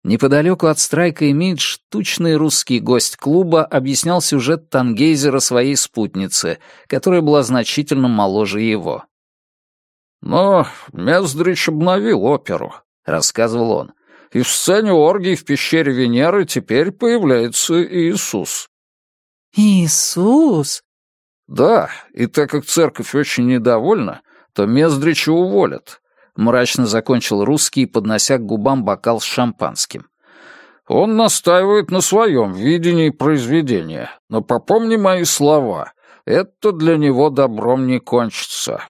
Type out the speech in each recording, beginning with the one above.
Неподалеку от Страйка и Мидж тучный русский гость клуба объяснял сюжет Тангейзера своей спутнице, которая была значительно моложе его. «Но Мездрич обновил оперу», — рассказывал он. «И в сцене оргии в пещере Венеры теперь появляется Иисус». «Иисус?» «Да, и так как церковь очень недовольна, то Мездрича уволят», — мрачно закончил русский, поднося к губам бокал с шампанским. «Он настаивает на своем видении произведения, но попомни мои слова, это для него добром не кончится».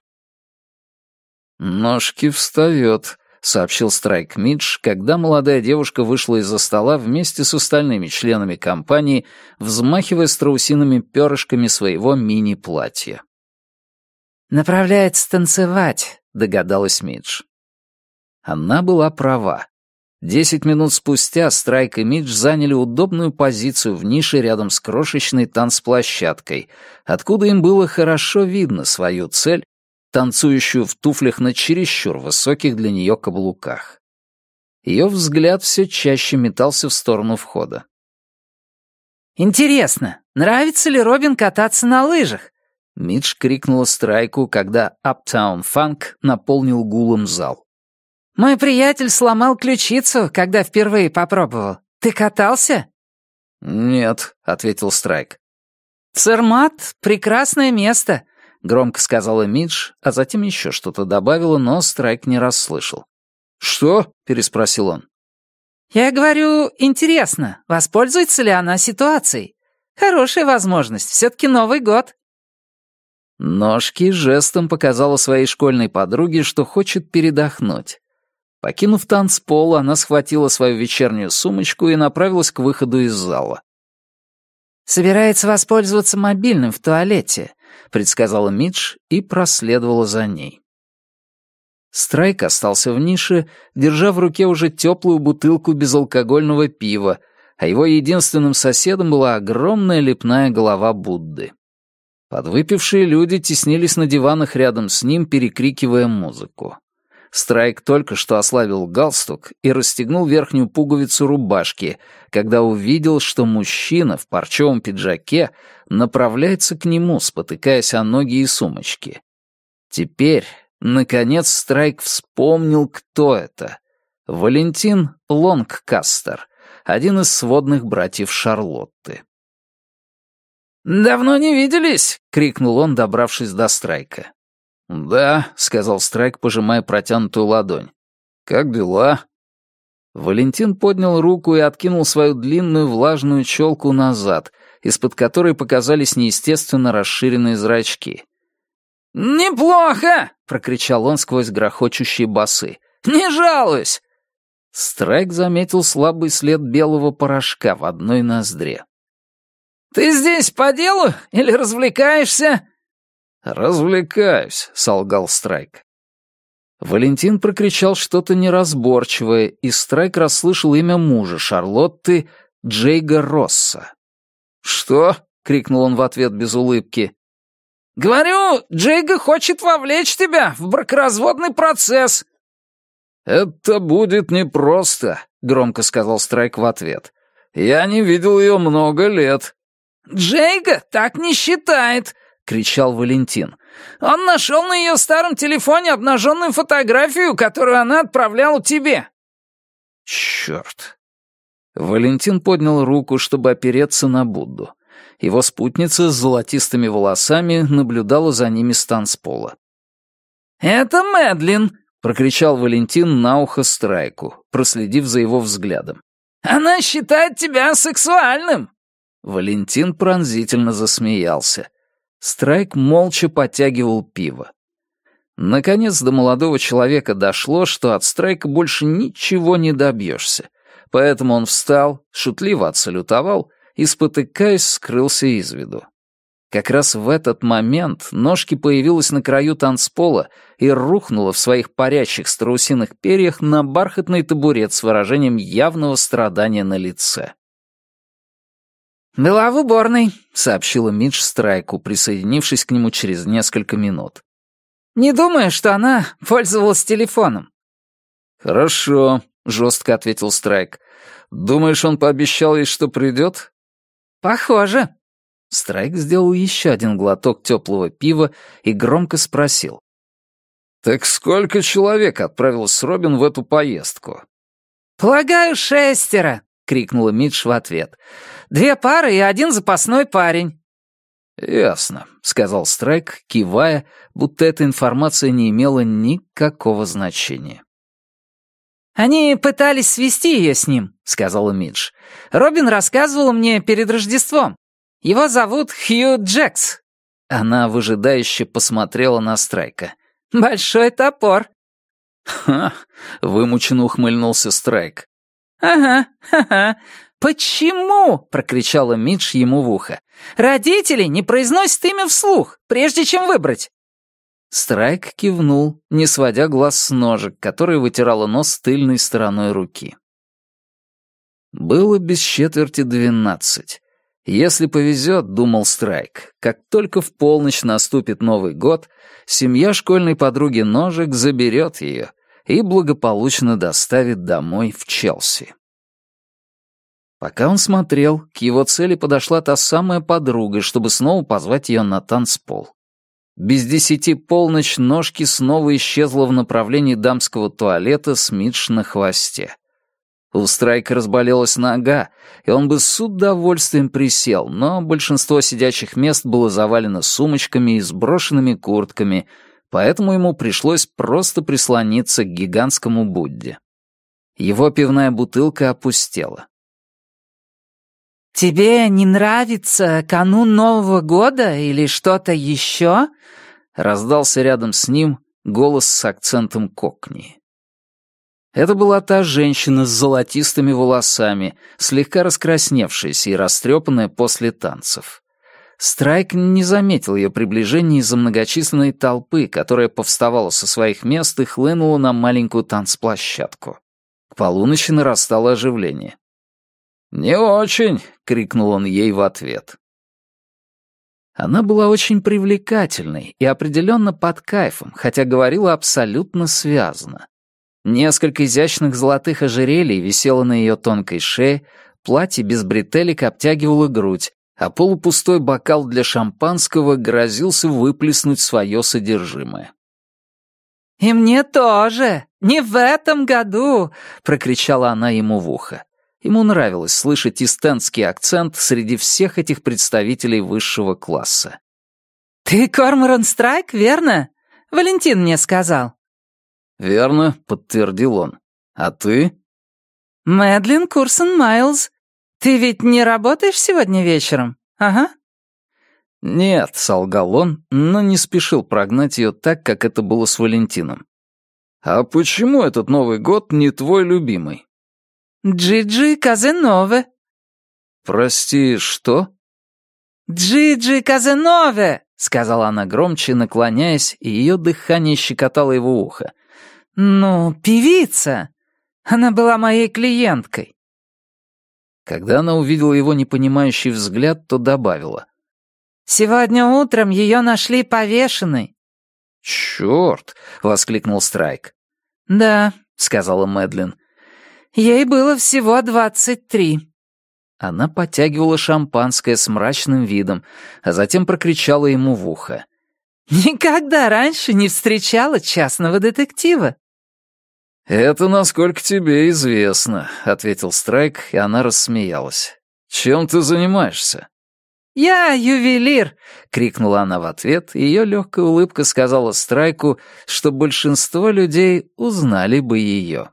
«Ножки встает», — сообщил Страйк Мидж, когда молодая девушка вышла из-за стола вместе с остальными членами компании, взмахивая страусиными перышками своего мини-платья. «Направляется танцевать», — догадалась Мидж. Она была права. 10 минут спустя Страйк и Мидж заняли удобную позицию в нише рядом с крошечной танцплощадкой, откуда им было хорошо видно свою цель, танцующую в туфлях на чересчур высоких для нее каблуках. Ее взгляд все чаще метался в сторону входа. «Интересно, нравится ли Робин кататься на лыжах?» Мидж крикнула Страйку, когда Uptown Funk наполнил гулом зал. «Мой приятель сломал ключицу, когда впервые попробовал. Ты катался?» «Нет», — ответил Страйк. «Цермат — прекрасное место», — громко сказала Мидж, а затем еще что-то добавила, но Страйк не расслышал. «Что?» — переспросил он. «Я говорю, интересно, воспользуется ли она ситуацией? Хорошая возможность, все-таки Новый год». Ножки жестом показала своей школьной подруге, что хочет передохнуть. Покинув танцпол, она схватила свою вечернюю сумочку и направилась к выходу из зала. «Собирается воспользоваться мобильным в туалете», — предсказала Мидж и проследовала за ней. Страйк остался в нише, держа в руке уже теплую бутылку безалкогольного пива, а его единственным соседом была огромная лепная голова Будды. Подвыпившие люди теснились на диванах рядом с ним, перекрикивая музыку. Страйк только что ослабил галстук и расстегнул верхнюю пуговицу рубашки, когда увидел, что мужчина в парчевом пиджаке направляется к нему, спотыкаясь о ноги и сумочки. Теперь, наконец, Страйк вспомнил, кто это. Валентин Лонгкастер, один из сводных братьев Шарлотты. «Давно не виделись!» — крикнул он, добравшись до Страйка. «Да», — сказал Страйк, пожимая протянутую ладонь. «Как дела?» Валентин поднял руку и откинул свою длинную влажную челку назад, из-под которой показались неестественно расширенные зрачки. «Неплохо!» — прокричал он сквозь грохочущие басы. «Не жалуюсь!» Страйк заметил слабый след белого порошка в одной ноздре. «Ты здесь по делу или развлекаешься?» «Развлекаюсь», — солгал Страйк. Валентин прокричал что-то неразборчивое, и Страйк расслышал имя мужа Шарлотты, Джейга Росса. «Что?» — крикнул он в ответ без улыбки. «Говорю, Джейга хочет вовлечь тебя в бракоразводный процесс». «Это будет непросто», — громко сказал Страйк в ответ. «Я не видел ее много лет». «Джейга так не считает», — кричал Валентин. «Он нашел на ее старом телефоне обнаженную фотографию, которую она отправляла тебе». «Черт!» Валентин поднял руку, чтобы опереться на Будду. Его спутница с золотистыми волосами наблюдала за ними с танцпола. «Это Мэдлин», — прокричал Валентин на ухо Страйку, проследив за его взглядом. «Она считает тебя сексуальным». Валентин пронзительно засмеялся. Страйк молча подтягивал пиво. Наконец до молодого человека дошло, что от Страйка больше ничего не добьешься, поэтому он встал, шутливо отсалютовал и, спотыкаясь, скрылся из виду. Как раз в этот момент Ножки появилась на краю танцпола и рухнула в своих парящих страусиных перьях на бархатный табурет с выражением явного страдания на лице. «Была в уборной», — сообщила Мидж Страйку, присоединившись к нему через несколько минут. «Не думаю, что она пользовалась телефоном». «Хорошо», — жестко ответил Страйк. «Думаешь, он пообещал ей, что придет?» «Похоже». Страйк сделал еще один глоток теплого пива и громко спросил. «Так сколько человек отправилось с Робин в эту поездку?» «Полагаю, 6», — крикнула Мидж в ответ. «2 пары и 1 запасной парень». «Ясно», — сказал Страйк, кивая, будто эта информация не имела никакого значения. «Они пытались свести ее с ним», — сказала Мидж. «Робин рассказывала мне перед Рождеством. Его зовут Хью Джекс». Она выжидающе посмотрела на Страйка. «Большой топор». «Ха!» — вымученно ухмыльнулся Страйк. «Ага, ха-ха. Почему?» — прокричала Мидж ему в ухо. «Родители не произносят имя вслух, прежде чем выбрать». Страйк кивнул, не сводя глаз с ножек, которые вытирала нос тыльной стороной руки. Было без четверти 12. Если повезет, думал Страйк, как только в полночь наступит Новый год, семья школьной подруги Ножек заберет ее и благополучно доставит домой в Челси. Пока он смотрел, к его цели подошла та самая подруга, чтобы снова позвать ее на танцпол. Без 10 полночь Ножки снова исчезла в направлении дамского туалета с Мидж на хвосте. У Страйка разболелась нога, и он бы с удовольствием присел, но большинство сидячих мест было завалено сумочками и сброшенными куртками, поэтому ему пришлось просто прислониться к гигантскому Будде. Его пивная бутылка опустела. «Тебе не нравится канун Нового года или что-то еще?» — раздался рядом с ним голос с акцентом кокни. Это была та женщина с золотистыми волосами, слегка раскрасневшаяся и растрепанная после танцев. Страйк не заметил ее приближения из-за многочисленной толпы, которая повставала со своих мест и хлынула на маленькую танцплощадку. К полуночи нарастало оживление. «Не очень!» — крикнул он ей в ответ. Она была очень привлекательной и определенно под кайфом, хотя говорила абсолютно связно. Несколько изящных золотых ожерелий висело на ее тонкой шее, платье без бретелек обтягивало грудь, а полупустой бокал для шампанского грозился выплеснуть свое содержимое. «И мне тоже! Не в этом году!» — прокричала она ему в ухо. Ему нравилось слышать истендский акцент среди всех этих представителей высшего класса. «Ты Корморан Страйк, верно? Валентин мне сказал». «Верно», — подтвердил он. «А ты?» «Мэдлин Курсон Майлз. Ты ведь не работаешь сегодня вечером? Ага». «Нет», — солгал он, но не спешил прогнать ее так, как это было с Валентином. «А почему этот Новый год не твой любимый?» «Джиджи Казенове». «Прости, что?» «Джиджи Казенове», — сказала она громче, наклоняясь, и ее дыхание щекотало его ухо. «Ну, певица. Она была моей клиенткой». Когда она увидела его непонимающий взгляд, то добавила. «Сегодня утром ее нашли повешенной». «Чёрт!» — воскликнул Страйк. «Да», — сказала Мэдлин. «Ей было всего 23». Она потягивала шампанское с мрачным видом, а затем прокричала ему в ухо. «Никогда раньше не встречала частного детектива». «Это насколько тебе известно», — ответил Страйк, и она рассмеялась. «Чем ты занимаешься?» «Я ювелир!» — крикнула она в ответ, и ее легкая улыбка сказала Страйку, что большинство людей узнали бы ее.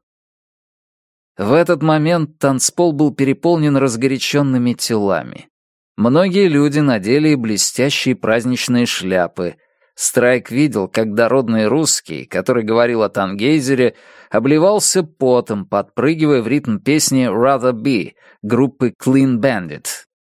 В этот момент танцпол был переполнен разгоряченными телами. Многие люди надели блестящие праздничные шляпы. Страйк видел, как дородный русский, который говорил о Тангейзере, обливался потом, подпрыгивая в ритм песни «Rather Be» группы Clean Bandit.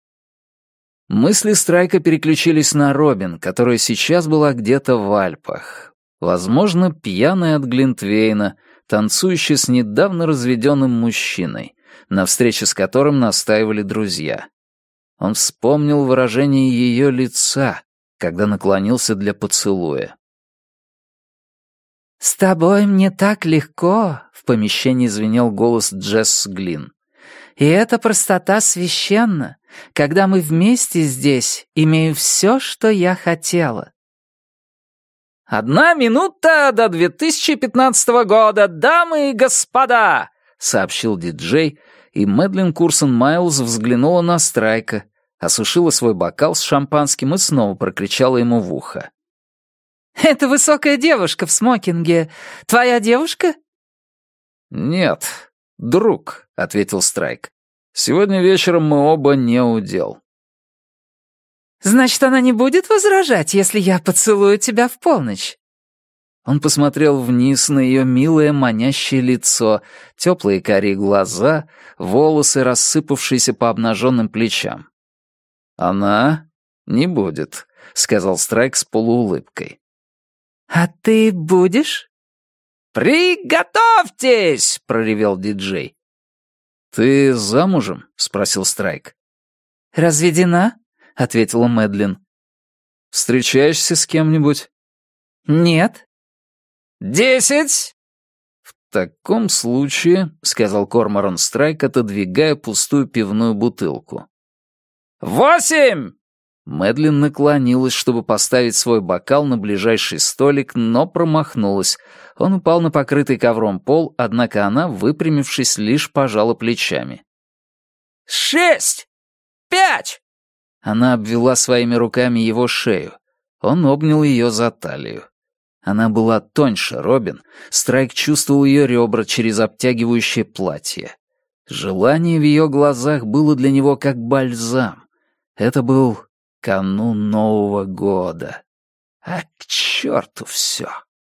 Мысли Страйка переключились на Робин, которая сейчас была где-то в Альпах. Возможно, пьяная от глинтвейна, танцующая с недавно разведенным мужчиной, на встрече с которым настаивали друзья. Он вспомнил выражение ее лица, когда наклонился для поцелуя. «С тобой мне так легко», — в помещении звенел голос Джесс Глин. «И эта простота священна. Когда мы вместе здесь, имею все, что я хотела». 1 минута до 2015 года, дамы и господа!» — сообщил диджей, и Мэдлин Курсон Майлз взглянула на Страйка, осушила свой бокал с шампанским и снова прокричала ему в ухо. «Это высокая девушка в смокинге. Твоя девушка?» «Нет, друг», — ответил Страйк. «Сегодня вечером мы оба не удел». «Значит, она не будет возражать, если я поцелую тебя в полночь?» Он посмотрел вниз на ее милое манящее лицо, теплые карие глаза, волосы, рассыпавшиеся по обнаженным плечам. «Она не будет», — сказал Страйк с полуулыбкой. «А ты будешь?» «Приготовьтесь!» — проревел диджей. «Ты замужем?» — спросил Страйк. «Разведена?» — ответила Мэдлин. «Встречаешься с кем-нибудь?» «Нет». 10. «В таком случае», — сказал Корморан Страйк, отодвигая пустую пивную бутылку. 8. Мэдлин наклонилась, чтобы поставить свой бокал на ближайший столик, но промахнулась. Он упал на покрытый ковром пол, однако она, выпрямившись, лишь пожала плечами. 6. 5. Она обвела своими руками его шею. Он обнял ее за талию. Она была тоньше Робин, Страйк чувствовал ее ребра через обтягивающее платье. Желание в ее глазах было для него как бальзам. Это был канун Нового года. А к черту все.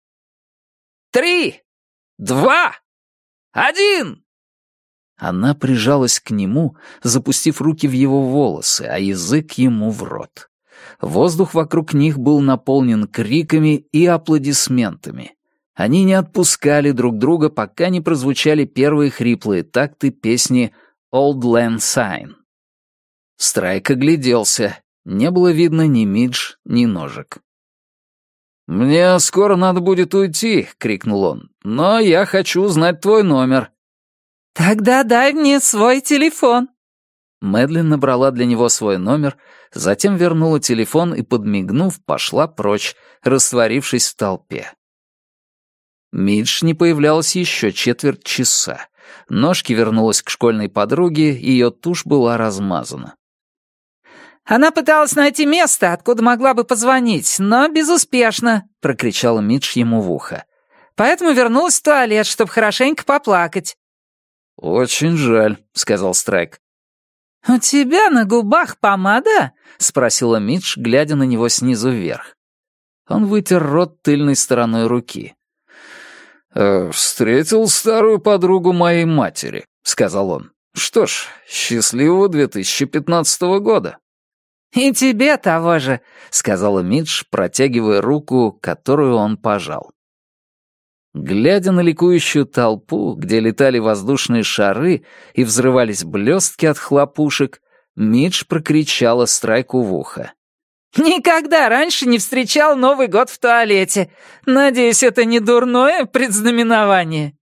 3, 2, 1. Она прижалась к нему, запустив руки в его волосы, а язык ему в рот. Воздух вокруг них был наполнен криками и аплодисментами. Они не отпускали друг друга, пока не прозвучали первые хриплые такты песни «Old Lang Syne». Страйк огляделся. Не было видно ни Мидж, ни ножек. «Мне скоро надо будет уйти», — крикнул он, — «но я хочу узнать твой номер». «Тогда дай мне свой телефон». Мэдлин набрала для него свой номер, затем вернула телефон и, подмигнув, пошла прочь, растворившись в толпе. Мидж не появлялась еще четверть часа. Ножки вернулась к школьной подруге, ее тушь была размазана. «Она пыталась найти место, откуда могла бы позвонить, но безуспешно», — прокричала Мидж ему в ухо. «Поэтому вернулась в туалет, чтобы хорошенько поплакать». «Очень жаль», — сказал Страйк. «У тебя на губах помада?» — спросила Мидж, глядя на него снизу вверх. Он вытер рот тыльной стороной руки. «Встретил старую подругу моей матери», — сказал он. «Что ж, счастливого 2015 года». «И тебе того же», — сказала Мидж, протягивая руку, которую он пожал. Глядя на ликующую толпу, где летали воздушные шары и взрывались блестки от хлопушек, Мидж прокричала Страйку в ухо. «Никогда раньше не встречал Новый год в туалете. Надеюсь, это не дурное предзнаменование».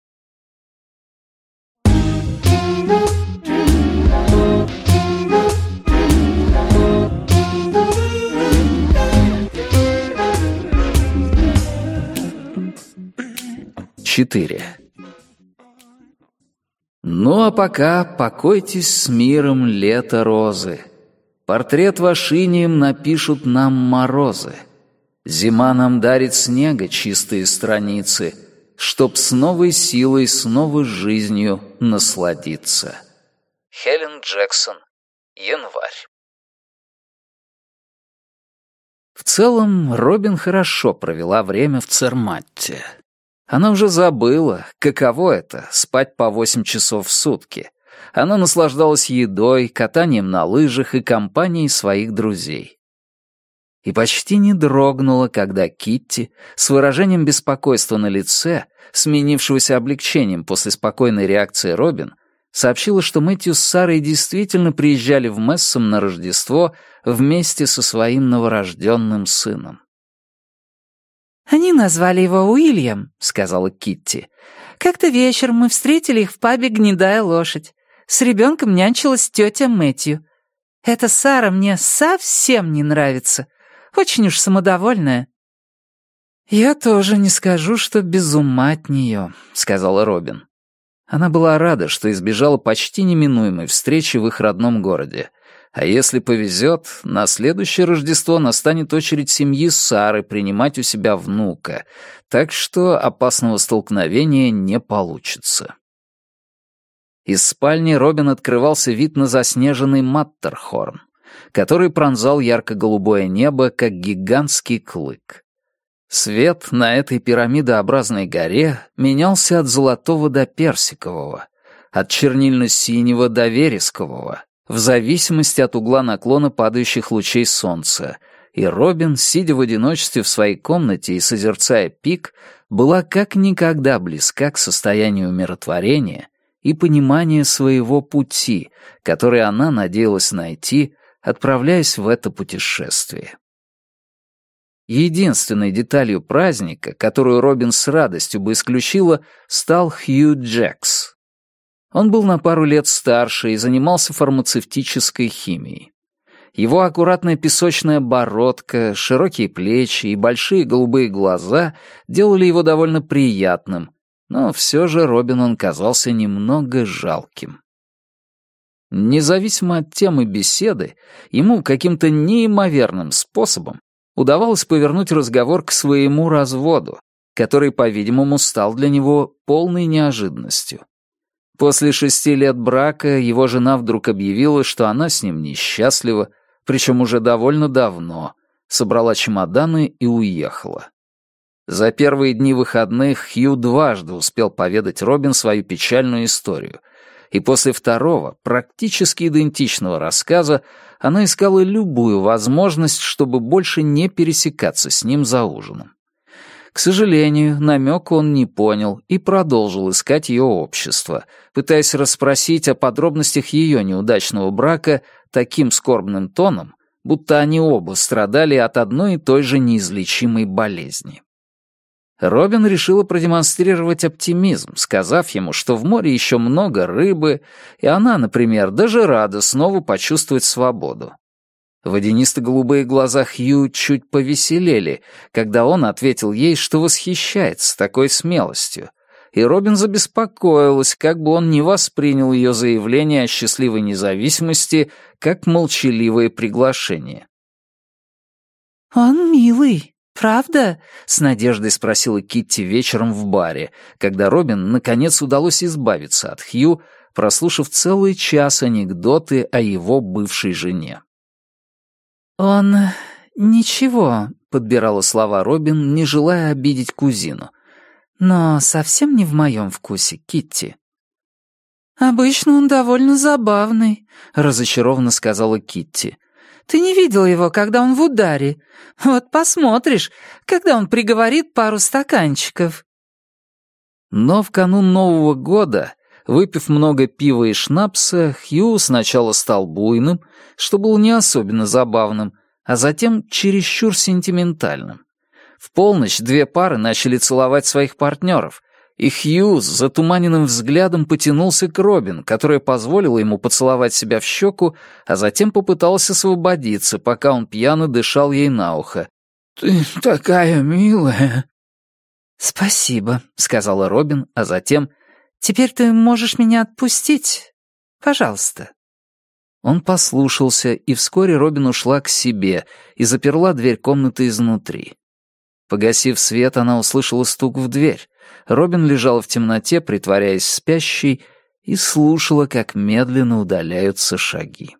Четыре. Ну а пока покойтесь с миром, лето розы. Портрет ваш инием напишут нам морозы. Зима нам дарит снега чистые страницы, чтоб с новой силой, с новой жизнью насладиться. Хелен Джексон. Январь. В целом, Робин хорошо провела время в Церматте. Она уже забыла, каково это — спать по 8 часов в сутки. Она наслаждалась едой, катанием на лыжах и компанией своих друзей. И почти не дрогнула, когда Китти, с выражением беспокойства на лице, сменившегося облегчением после спокойной реакции Робин, сообщила, что Мэтью с Сарой действительно приезжали в Мессом на Рождество вместе со своим новорожденным сыном. «Они назвали его Уильям», — сказала Китти. «Как-то вечером мы встретили их в пабе «Гнедая лошадь». С ребенком нянчилась тетя Мэтью. Эта Сара мне совсем не нравится. Очень уж самодовольная». «Я тоже не скажу, что без ума от нее», — сказала Робин. Она была рада, что избежала почти неминуемой встречи в их родном городе. А если повезет, на следующее Рождество настанет очередь семьи Сары принимать у себя внука, так что опасного столкновения не получится. Из спальни Робин открывался вид на заснеженный Маттерхорн, который пронзал ярко-голубое небо, как гигантский клык. Свет на этой пирамидообразной горе менялся от золотого до персикового, от чернильно-синего до верескового, в зависимости от угла наклона падающих лучей солнца, и Робин, сидя в одиночестве в своей комнате и созерцая пик, была как никогда близка к состоянию умиротворения и понимания своего пути, который она надеялась найти, отправляясь в это путешествие. Единственной деталью праздника, которую Робин с радостью бы исключила, стал Хью Джекс. Он был на пару лет старше и занимался фармацевтической химией. Его аккуратная песочная бородка, широкие плечи и большие голубые глаза делали его довольно приятным, но все же Робин казался немного жалким. Независимо от темы беседы, ему каким-то неимоверным способом удавалось повернуть разговор к своему разводу, который, по-видимому, стал для него полной неожиданностью. После 6 лет брака его жена вдруг объявила, что она с ним несчастлива, причем уже довольно давно, собрала чемоданы и уехала. За первые дни выходных Хью дважды успел поведать Робин свою печальную историю, и после второго, практически идентичного рассказа, она искала любую возможность, чтобы больше не пересекаться с ним за ужином. К сожалению, намека он не понял и продолжил искать ее общество, пытаясь расспросить о подробностях ее неудачного брака таким скорбным тоном, будто они оба страдали от одной и той же неизлечимой болезни. Робин решила продемонстрировать оптимизм, сказав ему, что в море еще много рыбы, и она, например, даже рада снова почувствовать свободу. Водянисто-голубые глаза Хью чуть повеселели, когда он ответил ей, что восхищается такой смелостью, и Робин забеспокоилась, как бы он не воспринял ее заявление о счастливой независимости как молчаливое приглашение. «Он милый, правда?» — с надеждой спросила Китти вечером в баре, когда Робин наконец удалось избавиться от Хью, прослушав целый час анекдоты о его бывшей жене. «Он... ничего», — подбирала слова Робин, не желая обидеть кузину. «Но совсем не в моем вкусе, Китти». «Обычно он довольно забавный», — разочарованно сказала Китти. «Ты не видел его, когда он в ударе. Вот посмотришь, когда он приговорит пару стаканчиков». Но в канун Нового года, выпив много пива и шнапса, Хью сначала стал буйным, что было не особенно забавным, а затем чересчур сентиментальным. В полночь 2 пары начали целовать своих партнеров, и Хью с затуманенным взглядом потянулся к Робин, которая позволила ему поцеловать себя в щеку, а затем попыталась освободиться, пока он пьяно дышал ей на ухо. «Ты такая милая!» «Спасибо», — сказала Робин, а затем «Теперь ты можешь меня отпустить? Пожалуйста». Он послушался, и вскоре Робин ушла к себе и заперла дверь комнаты изнутри. Погасив свет, она услышала стук в дверь. Робин лежала в темноте, притворяясь спящей, и слушала, как медленно удаляются шаги.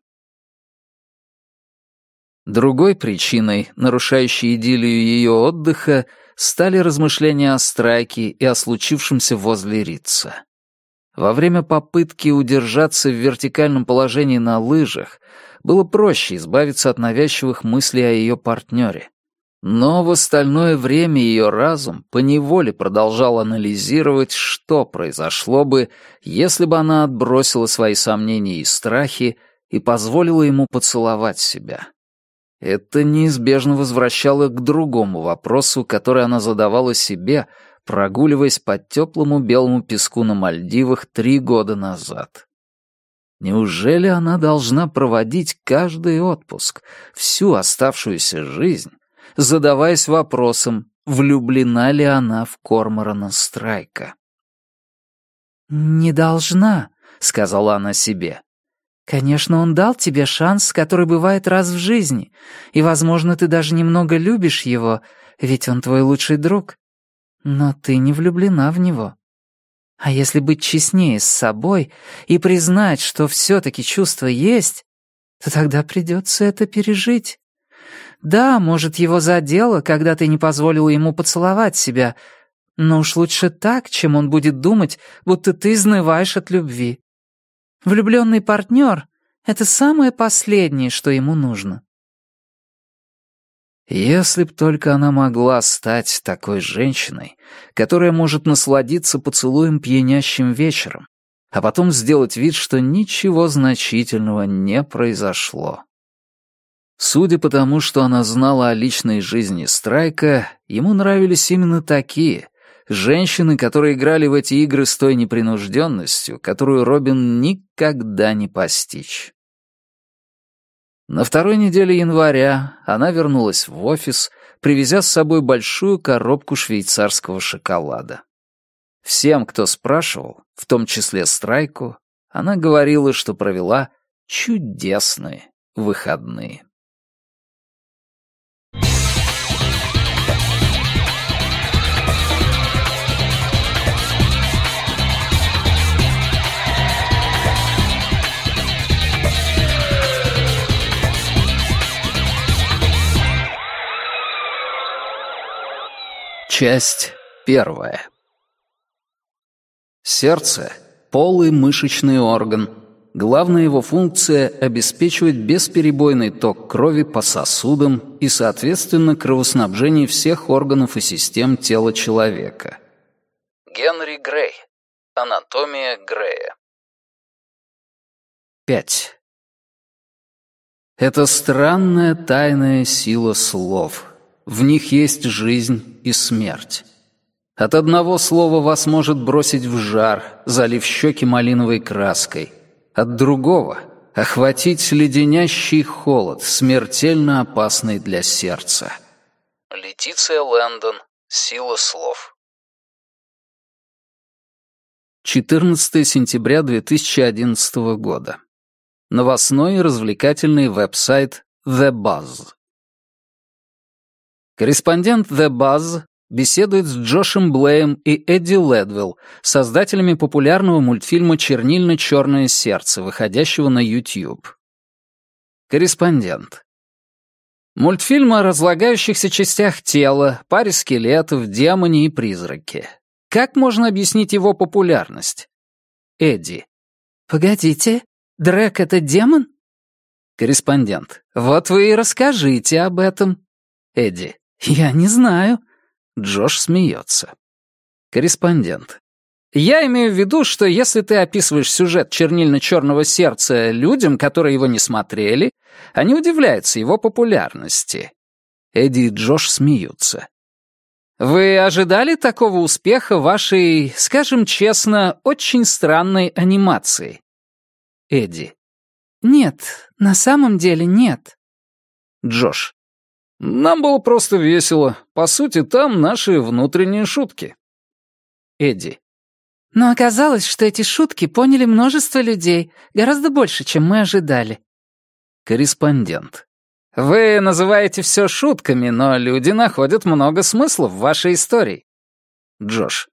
Другой причиной, нарушающей идиллию ее отдыха, стали размышления о Страйке и о случившемся возле Ритца. Во время попытки удержаться в вертикальном положении на лыжах было проще избавиться от навязчивых мыслей о ее партнере. Но в остальное время ее разум поневоле продолжал анализировать, что произошло бы, если бы она отбросила свои сомнения и страхи и позволила ему поцеловать себя. Это неизбежно возвращало к другому вопросу, который она задавала себе, прогуливаясь по теплому белому песку на Мальдивах 3 года назад. Неужели она должна проводить каждый отпуск, всю оставшуюся жизнь, задаваясь вопросом, влюблена ли она в Корморана Страйка? «Не должна», — сказала она себе. «Конечно, он дал тебе шанс, который бывает раз в жизни, и, возможно, ты даже немного любишь его, ведь он твой лучший друг. Но ты не влюблена в него. А если быть честнее с собой и признать, что все-таки чувство есть, то тогда придется это пережить. Да, может, его задело, когда ты не позволила ему поцеловать себя, но уж лучше так, чем он будет думать, будто ты изнываешь от любви. Влюбленный партнер — это самое последнее, что ему нужно». Если б только она могла стать такой женщиной, которая может насладиться поцелуем пьянящим вечером, а потом сделать вид, что ничего значительного не произошло. Судя по тому, что она знала о личной жизни Страйка, ему нравились именно такие — женщины, которые играли в эти игры с той непринужденностью, которую Робин никогда не постичь. На 2-й неделе января она вернулась в офис, привезя с собой большую коробку швейцарского шоколада. Всем, кто спрашивал, в том числе Страйку, она говорила, что провела чудесные выходные. Часть 1. Сердце — полый мышечный орган. Главная его функция — обеспечивать бесперебойный ток крови по сосудам и, соответственно, кровоснабжение всех органов и систем тела человека. Генри Грей. Анатомия Грея. 5. Это странная тайная сила слов. В них есть жизнь и смерть. От одного слова вас может бросить в жар, залив щеки малиновой краской. От другого — охватить леденящий холод, смертельно опасный для сердца. Летиция Лэндон. Сила слов. 14 сентября 2011 года. Новостной и развлекательный веб-сайт The Buzz. Корреспондент The Buzz беседует с Джошем Блеем и Эдди Ледвелл, создателями популярного мультфильма «Чернильно-черное сердце», выходящего на YouTube. Корреспондент. Мультфильм о разлагающихся частях тела, паре скелетов, демоне и призраке. Как можно объяснить его популярность? Эдди. «Погодите, Дрек — это демон?» Корреспондент. Вот вы и расскажите об этом. Эдди. «Я не знаю». Джош смеется. Корреспондент. Я имею в виду, что если ты описываешь сюжет «Чернильно-черного сердца» людям, которые его не смотрели, они удивляются его популярности. Эдди и Джош смеются. Вы ожидали такого успеха вашей, скажем честно, очень странной анимации? Эдди. «Нет, на самом деле нет». Джош. Нам было просто весело. По сути, там наши внутренние шутки. Эдди. Но оказалось, что эти шутки поняли множество людей, гораздо больше, чем мы ожидали. Корреспондент. Вы называете все шутками, но люди находят много смысла в вашей истории. Джош.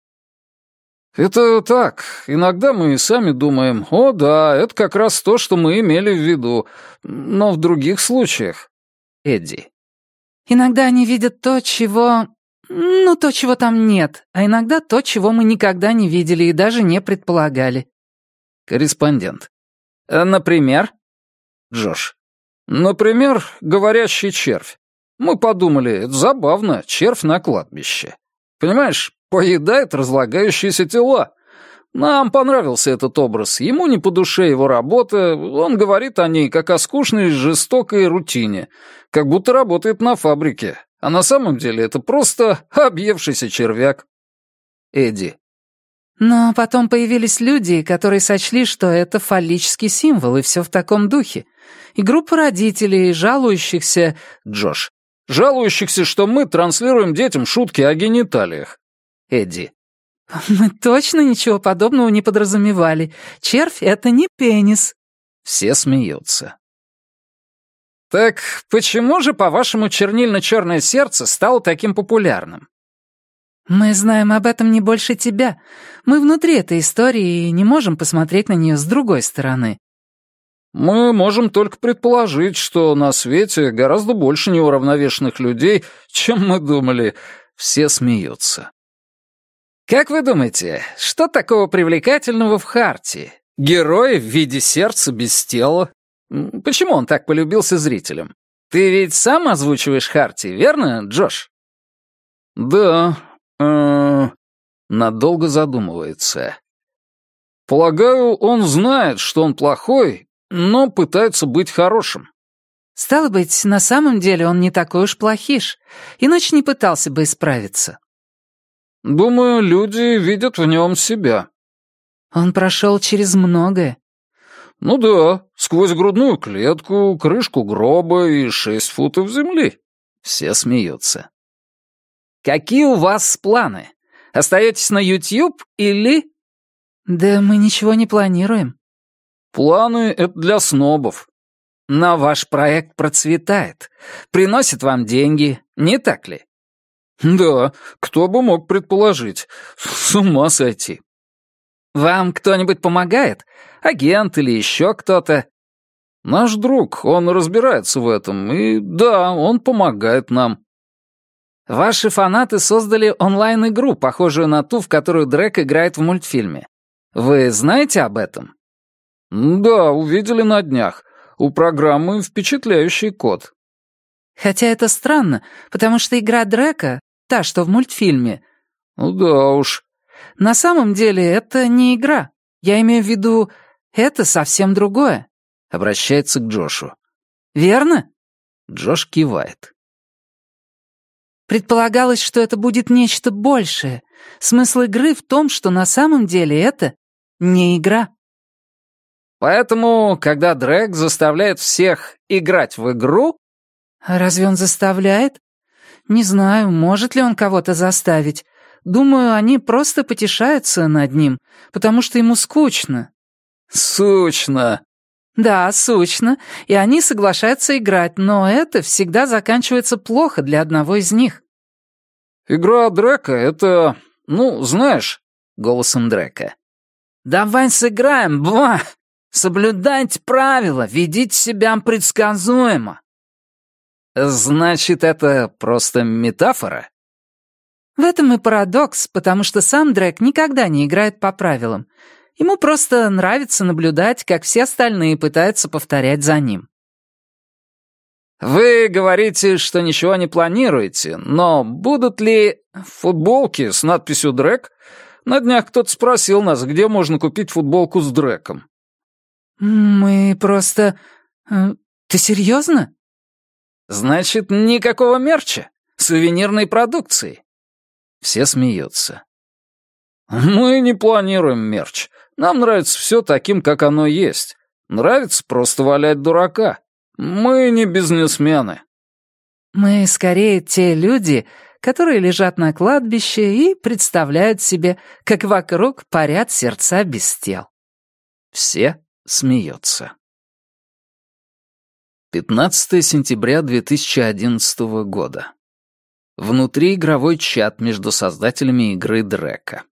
Это так. Иногда мы и сами думаем, о да, это как раз то, что мы имели в виду. Но в других случаях. Эдди. Иногда они видят то, чего... то, чего там нет, а иногда то, чего мы никогда не видели и даже не предполагали. Корреспондент. Например? Джош. Например, говорящий червь. Мы подумали, это забавно, червь на кладбище. Понимаешь, поедает разлагающиеся тела. Нам понравился этот образ, ему не по душе его работа, он говорит о ней как о скучной, жестокой рутине, как будто работает на фабрике, а на самом деле это просто объевшийся червяк. Эдди. Но потом появились люди, которые сочли, что это фаллический символ, и все в таком духе. И группа родителей, жалующихся... Джош. Жалующихся, что мы транслируем детям шутки о гениталиях. Эдди. Мы точно ничего подобного не подразумевали. Червь — это не пенис. Все смеются. Так почему же, по-вашему, чернильно-черное сердце стало таким популярным? Мы знаем об этом не больше тебя. Мы внутри этой истории и не можем посмотреть на нее с другой стороны. Мы можем только предположить, что на свете гораздо больше неуравновешенных людей, чем мы думали. Все смеются. Как вы думаете, что такого привлекательного в Харти? Герой в виде сердца без тела? Почему он так полюбился зрителям? Ты ведь сам озвучиваешь Харти, верно, Джош? Да. Надолго задумывается. Полагаю, он знает, что он плохой, но пытается быть хорошим. Стало быть, на самом деле он не такой уж плохиш, иначе не пытался бы исправиться. Думаю, люди видят в нем себя. Он прошел через многое. Ну да, сквозь грудную клетку, крышку гроба и 6 футов земли. Все смеются. Какие у вас планы? Остаетесь на YouTube или... Да мы ничего не планируем. Планы — это для снобов. Но ваш проект процветает, приносит вам деньги, не так ли? Да, кто бы мог предположить. С ума сойти. Вам кто-нибудь помогает? Агент или еще кто-то? Наш друг, он разбирается в этом, и да, он помогает нам. Ваши фанаты создали онлайн-игру, похожую на ту, в которую Дрек играет в мультфильме. Вы знаете об этом? Да, увидели на днях. У программы впечатляющий код. Хотя это странно, потому что игра Дрека, та, что в мультфильме... Ну да уж. На самом деле это не игра. Я имею в виду, это совсем другое. Обращается к Джошу. Верно? Джош кивает. Предполагалось, что это будет нечто большее. Смысл игры в том, что на самом деле это не игра. Поэтому, когда Дрек заставляет всех играть в игру... А разве он заставляет? Не знаю, может ли он кого-то заставить. Думаю, они просто потешаются над ним, потому что ему скучно. Сучно. Да, сучно, и они соглашаются играть, но это всегда заканчивается плохо для одного из них. Игра Дрека — это... ну, знаешь... Голосом Дрека. «Давай сыграем, бва! Соблюдайте правила, ведите себя предсказуемо». Значит, это просто метафора? В этом и парадокс, потому что сам Дрек никогда не играет по правилам. Ему просто нравится наблюдать, как все остальные пытаются повторять за ним. Вы говорите, что ничего не планируете, но будут ли футболки с надписью «Дрек»? На днях кто-то спросил нас, где можно купить футболку с Дреком. Мы просто... Ты серьезно? Значит, никакого мерча, сувенирной продукции. Все смеются. Мы не планируем мерч. Нам нравится все таким, как оно есть. Нравится просто валять дурака. Мы не бизнесмены. Мы скорее те люди, которые лежат на кладбище и представляют себе, как вокруг парят сердца без тел. Все смеются. 15 сентября 2011 года. Внутриигровой чат между создателями игры Дрека.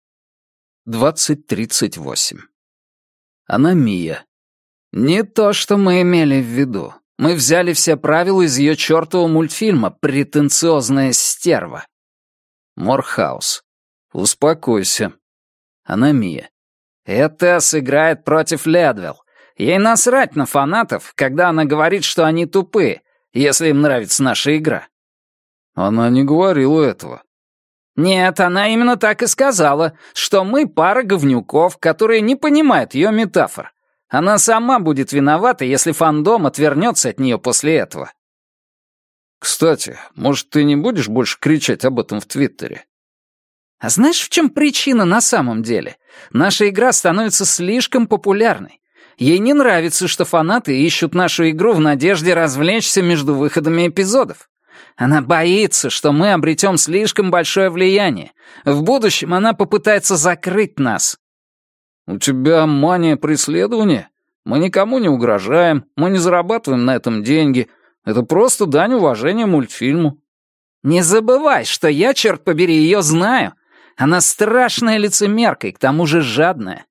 20:38. Она Мия. Не то, что мы имели в виду. Мы взяли все правила из ее чертового мультфильма «Претенциозная стерва». Морхаус. Успокойся. Она Мия. Этес играет против Ледвелл. Ей насрать на фанатов, когда она говорит, что они тупые, если им нравится наша игра. Она не говорила этого. Нет, она именно так и сказала, что мы пара говнюков, которые не понимают ее метафор. Она сама будет виновата, если фандом отвернется от нее после этого. Кстати, может, ты не будешь больше кричать об этом в Твиттере? А знаешь, в чем причина на самом деле? Наша игра становится слишком популярной. Ей не нравится, что фанаты ищут нашу игру в надежде развлечься между выходами эпизодов. Она боится, что мы обретем слишком большое влияние. В будущем она попытается закрыть нас. У тебя мания преследования? Мы никому не угрожаем, мы не зарабатываем на этом деньги. Это просто дань уважения мультфильму. Не забывай, что я, черт побери, ее знаю. Она страшная лицемерка и к тому же жадная.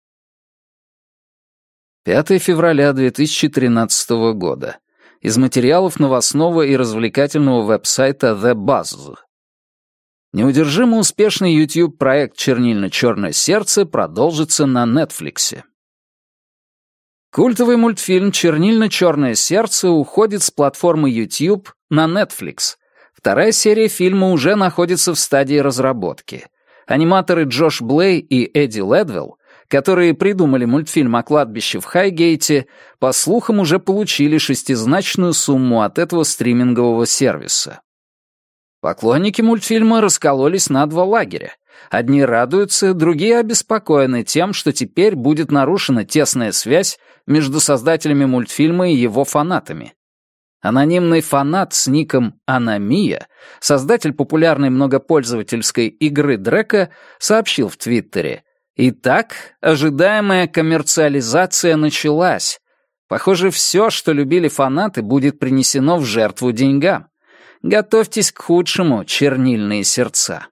5 февраля 2013 года. Из материалов новостного и развлекательного веб-сайта The Buzz. Неудержимо успешный YouTube-проект «Чернильно-черное сердце» продолжится на Netflix. Культовый мультфильм «Чернильно-черное сердце» уходит с платформы YouTube на Netflix. Вторая серия фильма уже находится в стадии разработки. Аниматоры Джош Блей и Эдди Ледвелл, которые придумали мультфильм о кладбище в Хайгейте, по слухам, уже получили 6-значную сумму от этого стримингового сервиса. Поклонники мультфильма раскололись на два лагеря. Одни радуются, другие обеспокоены тем, что теперь будет нарушена тесная связь между создателями мультфильма и его фанатами. Анонимный фанат с ником Анамия, создатель популярной многопользовательской игры Дрека, сообщил в Твиттере: «Итак, ожидаемая коммерциализация началась. Похоже, все, что любили фанаты, будет принесено в жертву деньгам. Готовьтесь к худшему, чернильные сердца».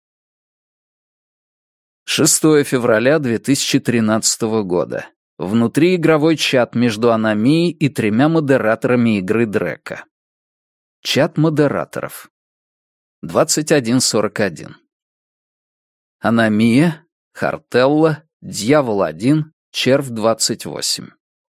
6 февраля 2013 года. Внутриигровой чат между Анамией и 3 модераторами игры Дрека. Чат модераторов. 21:41. Анамия, Хартелла, Дьявол-1, Червь-28.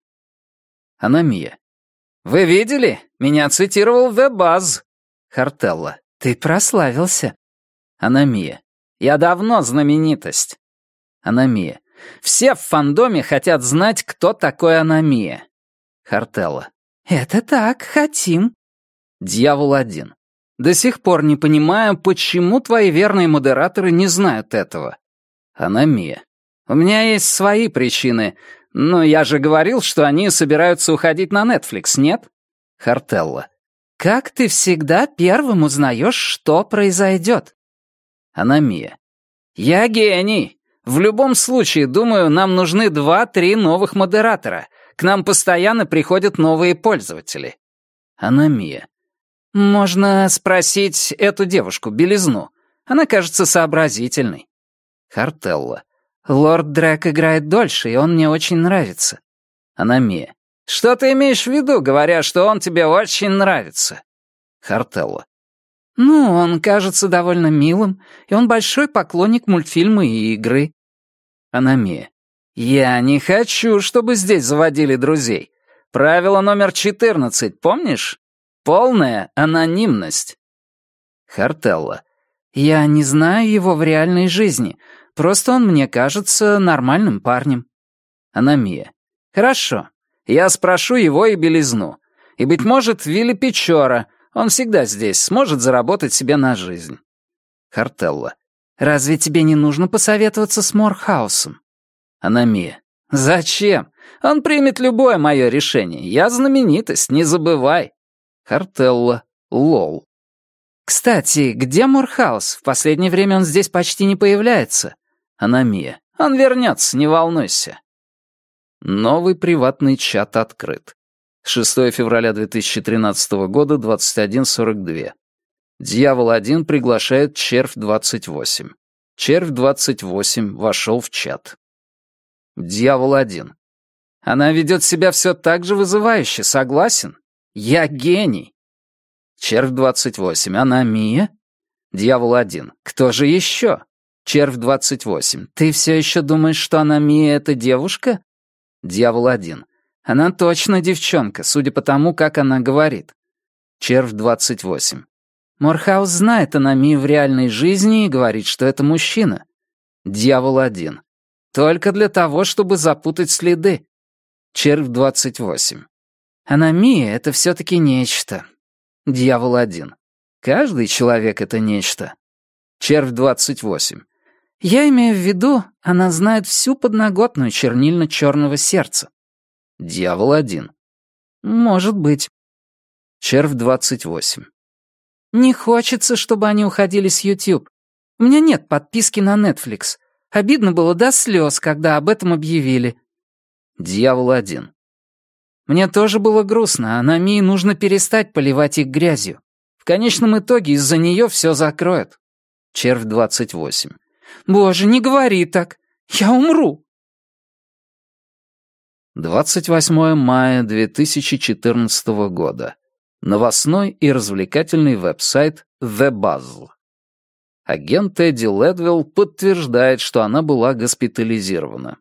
Анамия. «Вы видели? Меня цитировал The Buzz». Хартелла. Ты прославился. Анамия. «Я давно знаменитость». Анамия. «Все в фандоме хотят знать, кто такой Анамия». Хартелла. Это так, хотим. Дьявол-1. «До сих пор не понимаю, почему твои верные модераторы не знают этого». Анамия. «У меня есть свои причины, но я же говорил, что они собираются уходить на Netflix, нет?» Хартелла. Как ты всегда первым узнаешь, что произойдет? Анамия. «Я гений. В любом случае, думаю, нам нужны 2-3 новых модератора. К нам постоянно приходят новые пользователи». Анамия. «Можно спросить эту девушку, Белизну. Она кажется сообразительной». Хартелла. Лорд Дрек играет дольше, и он мне очень нравится». Анамия. «Что ты имеешь в виду, говоря, что он тебе очень нравится?» Хартелла. Ну, он кажется довольно милым, и он большой поклонник мультфильма и игры. Анамия. «Я не хочу, чтобы здесь заводили друзей. Правило номер 14, помнишь? Полная анонимность». Хартелла. Я не знаю его в реальной жизни, просто он мне кажется нормальным парнем. Анамия. «Хорошо, я спрошу его и Белизну. И, быть может, Вилли Печора. Он всегда здесь, сможет заработать себе на жизнь». Хартелла. Разве тебе не нужно посоветоваться с Морхаусом? Анамия. «Зачем? Он примет любое мое решение. Я знаменитость, не забывай». Хартелла. Лол. Кстати, где Морхаус? В последнее время он здесь почти не появляется. Анамия. «Он вернется, не волнуйся». Новый приватный чат открыт. 6 февраля 2013 года, 21:42. Дьявол-1 приглашает Червь-28. Червь-28 вошел в чат. Дьявол-1. Она ведет себя все так же вызывающе, согласен? Я гений. Червь-28. Анамия? Дьявол-1. Кто же еще? Червь-28. Ты все еще думаешь, что Анамия — это девушка? Дьявол-1. Она точно девчонка, судя по тому, как она говорит. Червь-28. Морхаус знает Аномию в реальной жизни и говорит, что это мужчина. Дьявол 1. Только для того, чтобы запутать следы. Червь 28. Аномия — это все-таки нечто. Дьявол 1. Каждый человек — это нечто. Червь 28. Я имею в виду, она знает всю подноготную чернильно-черного сердца. Дьявол 1. Может быть. Червь 28. Не хочется, чтобы они уходили с YouTube. У меня нет подписки на Netflix. Обидно было до слез, когда об этом объявили. Дьявол 1. Мне тоже было грустно, а Аномии нужно перестать поливать их грязью. В конечном итоге из-за нее все закроют. Червь 28. Боже, не говори так. Я умру. 28 мая 2014 года. Новостной и развлекательный веб-сайт The Buzz. Агент Эдди Ледвелл подтверждает, что она была госпитализирована.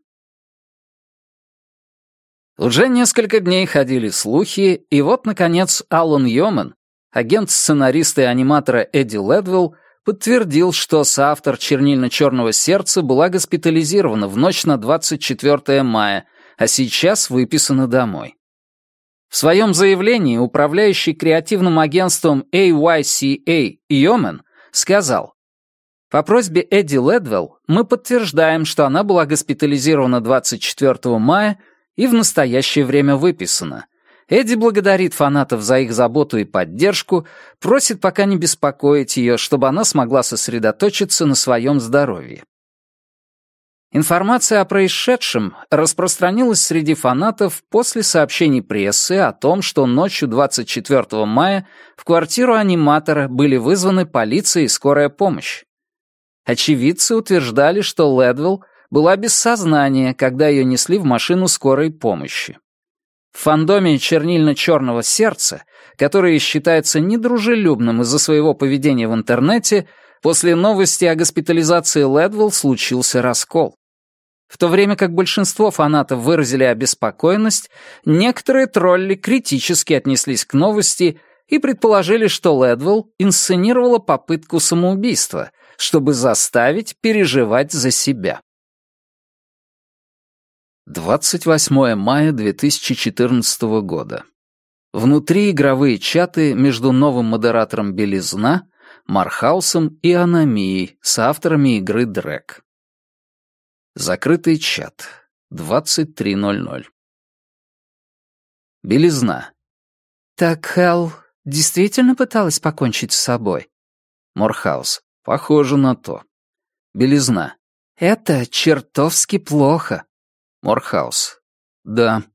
Уже несколько дней ходили слухи, и вот, наконец, Алан Йомен, агент-сценариста и аниматора Эдди Ледвелл, подтвердил, что соавтор «Чернильно-черного сердца» была госпитализирована в ночь на 24 мая, а сейчас выписана домой. В своем заявлении управляющий креативным агентством AYCA Йомен сказал: «По просьбе Эдди Ледвелл мы подтверждаем, что она была госпитализирована 24 мая и в настоящее время выписана. Эдди благодарит фанатов за их заботу и поддержку, просит пока не беспокоить ее, чтобы она смогла сосредоточиться на своем здоровье». Информация о происшедшем распространилась среди фанатов после сообщений прессы о том, что ночью 24 мая в квартиру аниматора были вызваны полиция и скорая помощь. Очевидцы утверждали, что Ледвелл была без сознания, когда ее несли в машину скорой помощи. В фандоме «Чернильно-черного сердца», который считается недружелюбным из-за своего поведения в интернете, после новости о госпитализации Ледвелл случился раскол. В то время как большинство фанатов выразили обеспокоенность, некоторые тролли критически отнеслись к новости и предположили, что Ледвелл инсценировала попытку самоубийства, чтобы заставить переживать за себя. 28 мая 2014 года. Внутриигровые чаты между новым модератором «Белизна», Морхаусом и Аномией, соавторами игры Дрэк. Закрытый чат. 23:00. Белизна. Так Хелл действительно пыталась покончить с собой? Морхаус. Похоже на то. Белизна. Это чертовски плохо. Морхаус. Да.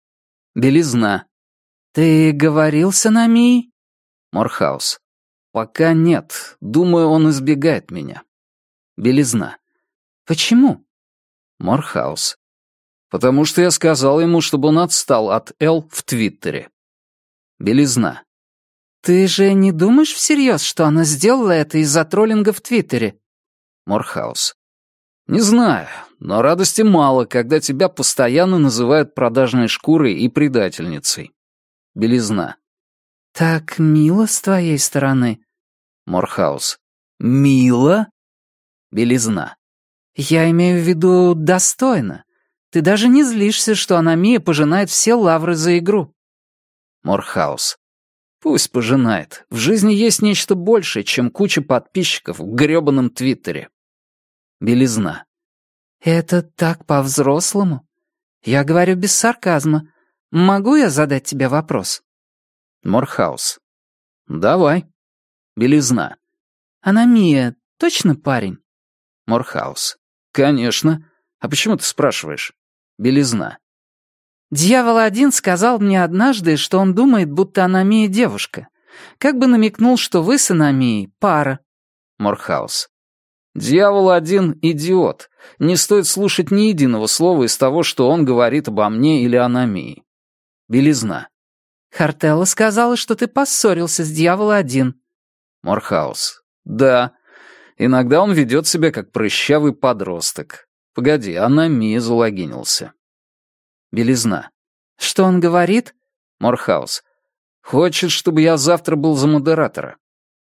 Белизна. Ты говорил с Аномией? Морхаус. Пока нет. Думаю, он избегает меня. Белизна. Почему? Морхаус. Потому что я сказал ему, чтобы он отстал от Эл в Твиттере. Белизна. Ты же не думаешь всерьез, что она сделала это из-за троллинга в Твиттере? Морхаус. Не знаю, но радости мало, когда тебя постоянно называют продажной шкурой и предательницей. Белизна. Так мило с твоей стороны. Морхаус. Мило? Белизна. Я имею в виду достойно. Ты даже не злишься, что Аномия пожинает все лавры за игру. Морхаус. Пусть пожинает. В жизни есть нечто большее, чем куча подписчиков в грёбаном Твиттере. Белизна. Это так по-взрослому. Я говорю без сарказма. Могу я задать тебе вопрос? Морхаус. Давай. Белизна. Аномия точно парень? Морхаус. Конечно. А почему ты спрашиваешь? Белизна. Дьявол 1 сказал мне однажды, что он думает, будто Аномия девушка. Как бы намекнул, что вы с Аномией пара. Морхаус. Дьявол 1 идиот. Не стоит слушать ни единого слова из того, что он говорит обо мне или Аномии. Белизна. Хартелла сказала, что ты поссорился с Дьявол 1. Морхаус. Да. Иногда он ведет себя как прыщавый подросток. Погоди, Аномия залогинился. Белизна. Что он говорит? Морхаус. Хочет, чтобы я завтра был за модератора.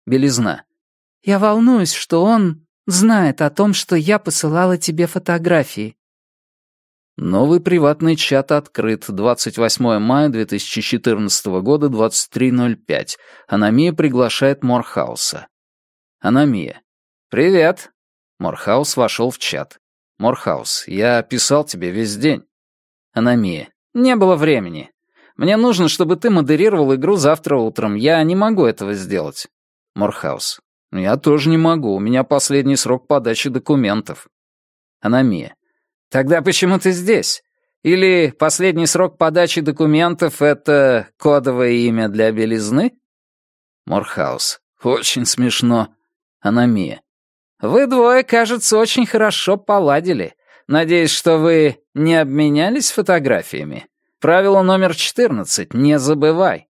Белизна. Я волнуюсь, что он знает о том, что я посылала тебе фотографии. Новый приватный чат открыт. 28 мая 2014 года, 23:05. Аномия приглашает Морхауса. Аномия. «Привет». Морхаус вошел в чат. «Морхаус, я писал тебе весь день». Аномия. «Не было времени. Мне нужно, чтобы ты модерировал игру завтра утром. Я не могу этого сделать». Морхаус. «Я тоже не могу. У меня последний срок подачи документов». Аномия. «Тогда почему ты здесь? Или последний срок подачи документов — это кодовое имя для белизны?» Морхаус. «Очень смешно». Аномия. «Вы двое, кажется, очень хорошо поладили. Надеюсь, что вы не обменялись фотографиями. Правило номер 14. Не забывай».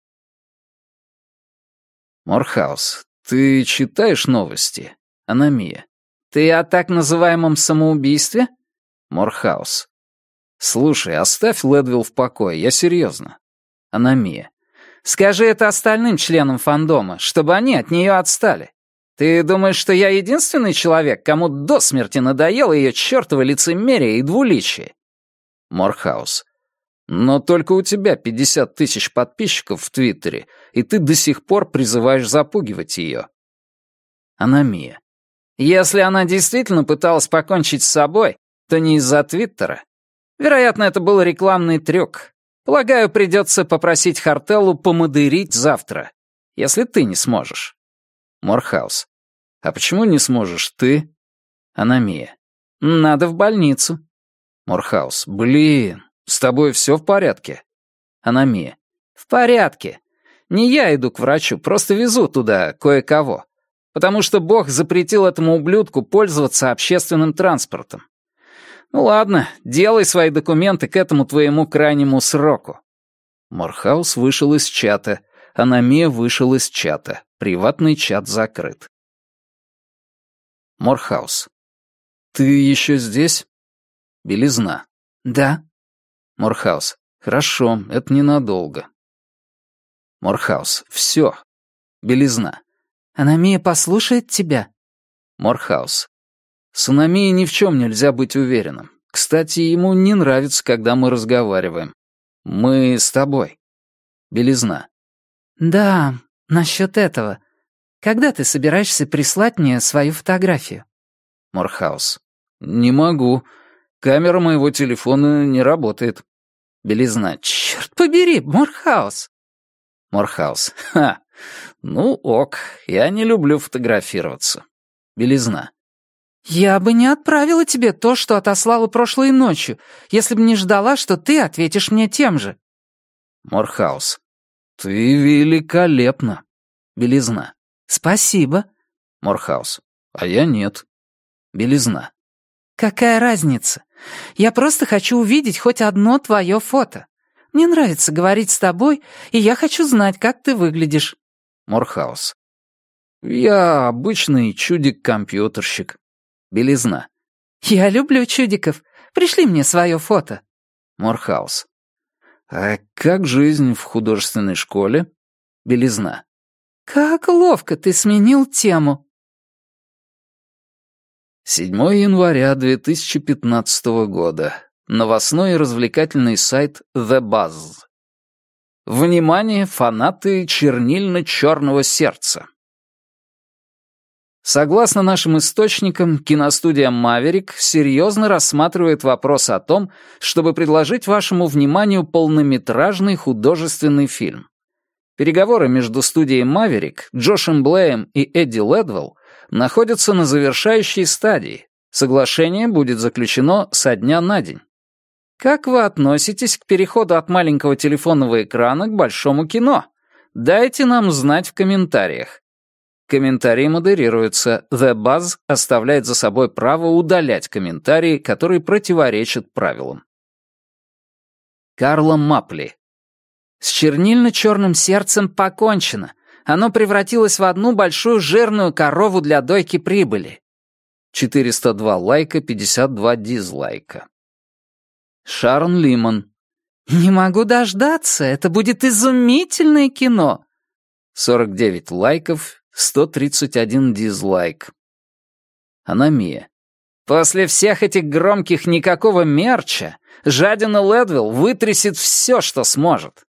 Морхаус. «Ты читаешь новости?» Аномия. «Ты о так называемом самоубийстве?» Морхаус. «Слушай, оставь Лэдвилл в покое, я серьезно». Аномия. «Скажи это остальным членам фандома, чтобы они от нее отстали. Ты думаешь, что я единственный человек, кому до смерти надоело ее чертово лицемерие и двуличие?» Морхаус. «Но только у тебя 50 тысяч подписчиков в Твиттере, и ты до сих пор призываешь запугивать ее». Аномия. «Если она действительно пыталась покончить с собой, то не из-за Твиттера. Вероятно, это был рекламный трюк. Полагаю, придется попросить Хартеллу помодерить завтра, если ты не сможешь». Морхаус. «А почему не сможешь ты?» Аномия. «Надо в больницу». Морхаус. «Блин, с тобой все в порядке?» Аномия. «В порядке. Не я иду к врачу, просто везу туда кое-кого. Потому что Бог запретил этому ублюдку пользоваться общественным транспортом. Ну ладно, делай свои документы к этому твоему крайнему сроку». Морхаус вышел из чата. Аномия вышел из чата. Приватный чат закрыт. Морхаус. «Ты еще здесь?» Белизна. Да. Морхаус. «Хорошо, это ненадолго». Морхаус. «Все». Белизна. Аномия послушает тебя. Морхаус. «С Аномией ни в чем нельзя быть уверенным. Кстати, ему не нравится, когда мы разговариваем. Мы с тобой». Белизна. Да, насчет этого. Когда ты собираешься прислать мне свою фотографию? Морхаус. «Не могу. Камера моего телефона не работает». Белизна. «Черт побери, Морхаус!» Морхаус. «Ха! Ну ок, я не люблю фотографироваться». Белизна. Я бы не отправила тебе то, что отослала прошлой ночью, если бы не ждала, что ты ответишь мне тем же. Морхаус. «Ты великолепна». Белизна. Спасибо. Морхаус. «А я нет». Белизна. Какая разница? Я просто хочу увидеть хоть одно твое фото. Мне нравится говорить с тобой, и я хочу знать, как ты выглядишь. Морхаус. «Я обычный чудик-компьютерщик». Белизна. Я люблю чудиков. Пришли мне свое фото. Морхаус. «А как жизнь в художественной школе?» Белизна. Как ловко ты сменил тему. 7 января 2015 года. Новостной и развлекательный сайт The Buzz. Внимание, фанаты чернильно-черного сердца. Согласно нашим источникам, киностудия «Маверик» серьезно рассматривает вопрос о том, чтобы предложить вашему вниманию полнометражный художественный фильм. Переговоры между студией «Маверик», Джошем Блеем и Эдди Лэдвелл находятся на завершающей стадии. Соглашение будет заключено со дня на день. Как вы относитесь к переходу от маленького телефонного экрана к большому кино? Дайте нам знать в комментариях. Комментарии модерируются. The Buzz оставляет за собой право удалять комментарии, которые противоречат правилам. Карла Мапли. С чернильно-черным сердцем покончено. Оно превратилось в одну большую жирную корову для дойки прибыли. 402 лайка, 52 дизлайка. Шарон Лимон. Не могу дождаться, это будет изумительное кино. 49 лайков, 131 дизлайк. Аномия. После всех этих громких никакого мерча жадина Лэдвилл вытрясет все, что сможет.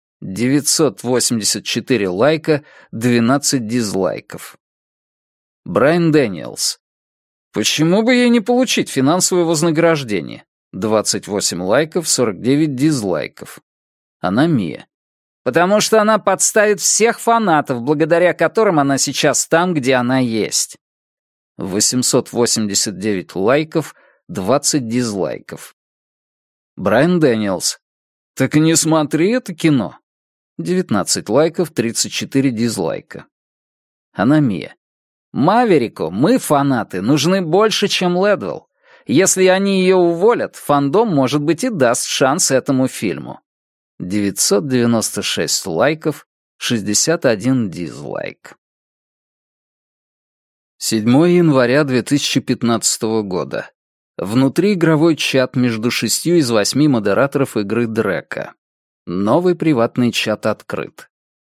984 лайка, 12 дизлайков. Брайан Дэниелс. Почему бы ей не получить финансовое вознаграждение? 28 лайков, 49 дизлайков. Аномия. Потому что она подставит всех фанатов, благодаря которым она сейчас там, где она есть. 889 лайков, 20 дизлайков. Брайан Дэниелс. Так и не смотри это кино. 19 лайков, 34 дизлайка. Аномия. Маверику мы, фанаты, нужны больше, чем Лэдвилл. Если они ее уволят, фандом, может быть, и даст шанс этому фильму. 996 лайков, 61 дизлайк. 7 января 2015 года. Внутриигровой чат между 6 из 8 модераторов игры Дрека. Новый приватный чат открыт.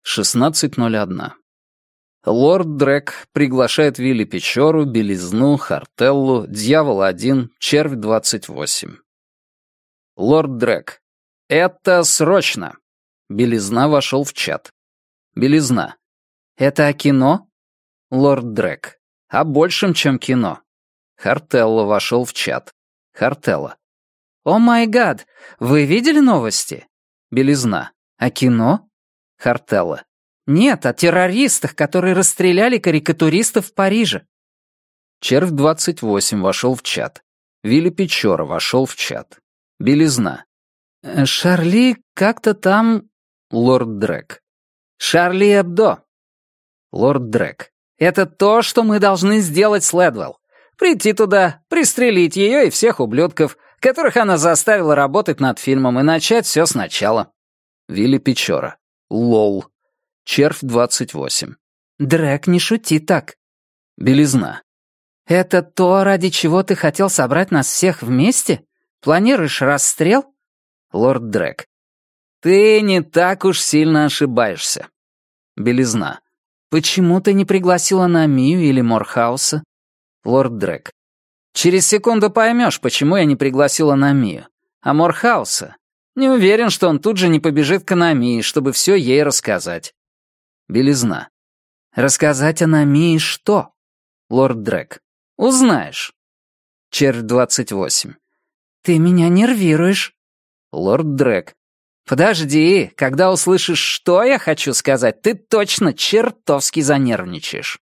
16:01. Лорд Дрек приглашает Вилли Печору, Белизну, Хартеллу, Дьявола-1, Червь-28. Лорд Дрек. «Это срочно!» Белизна вошел в чат. Белизна. «Это о кино?» Лорд Дрек. «О большем, чем кино». Хартелла вошел в чат. Хартелла. «О май гад! Вы видели новости?» Белизна. «О кино?» Хартелла. «Нет, о террористах, которые расстреляли карикатуристов в Париже». Червь-28 вошел в чат. Вилли Печора вошел в чат. Белизна. «Шарли как-то там...» Лорд Дрек. «Шарли Эбдо». Лорд Дрек. «Это то, что мы должны сделать с Лэдвилл. Прийти туда, пристрелить ее и всех ублюдков, которых она заставила работать над фильмом, и начать все сначала». Вилли Печора. Лол. Червь-28. «Дрек, не шути так». Белизна. «Это то, ради чего ты хотел собрать нас всех вместе? Планируешь расстрел?» Лорд Дрек. «Ты не так уж сильно ошибаешься». Белизна. «Почему ты не пригласила Намию или Морхауса?» Лорд Дрек. «Через секунду поймешь, почему я не пригласила Намию. А Морхауса? Не уверен, что он тут же не побежит к Намии, чтобы все ей рассказать». Белизна. «Рассказать о Намии что?» Лорд Дрек. «Узнаешь». Червь-28. «Ты меня нервируешь». Лорд Дрек. «Подожди, когда услышишь, что я хочу сказать, ты точно чертовски занервничаешь».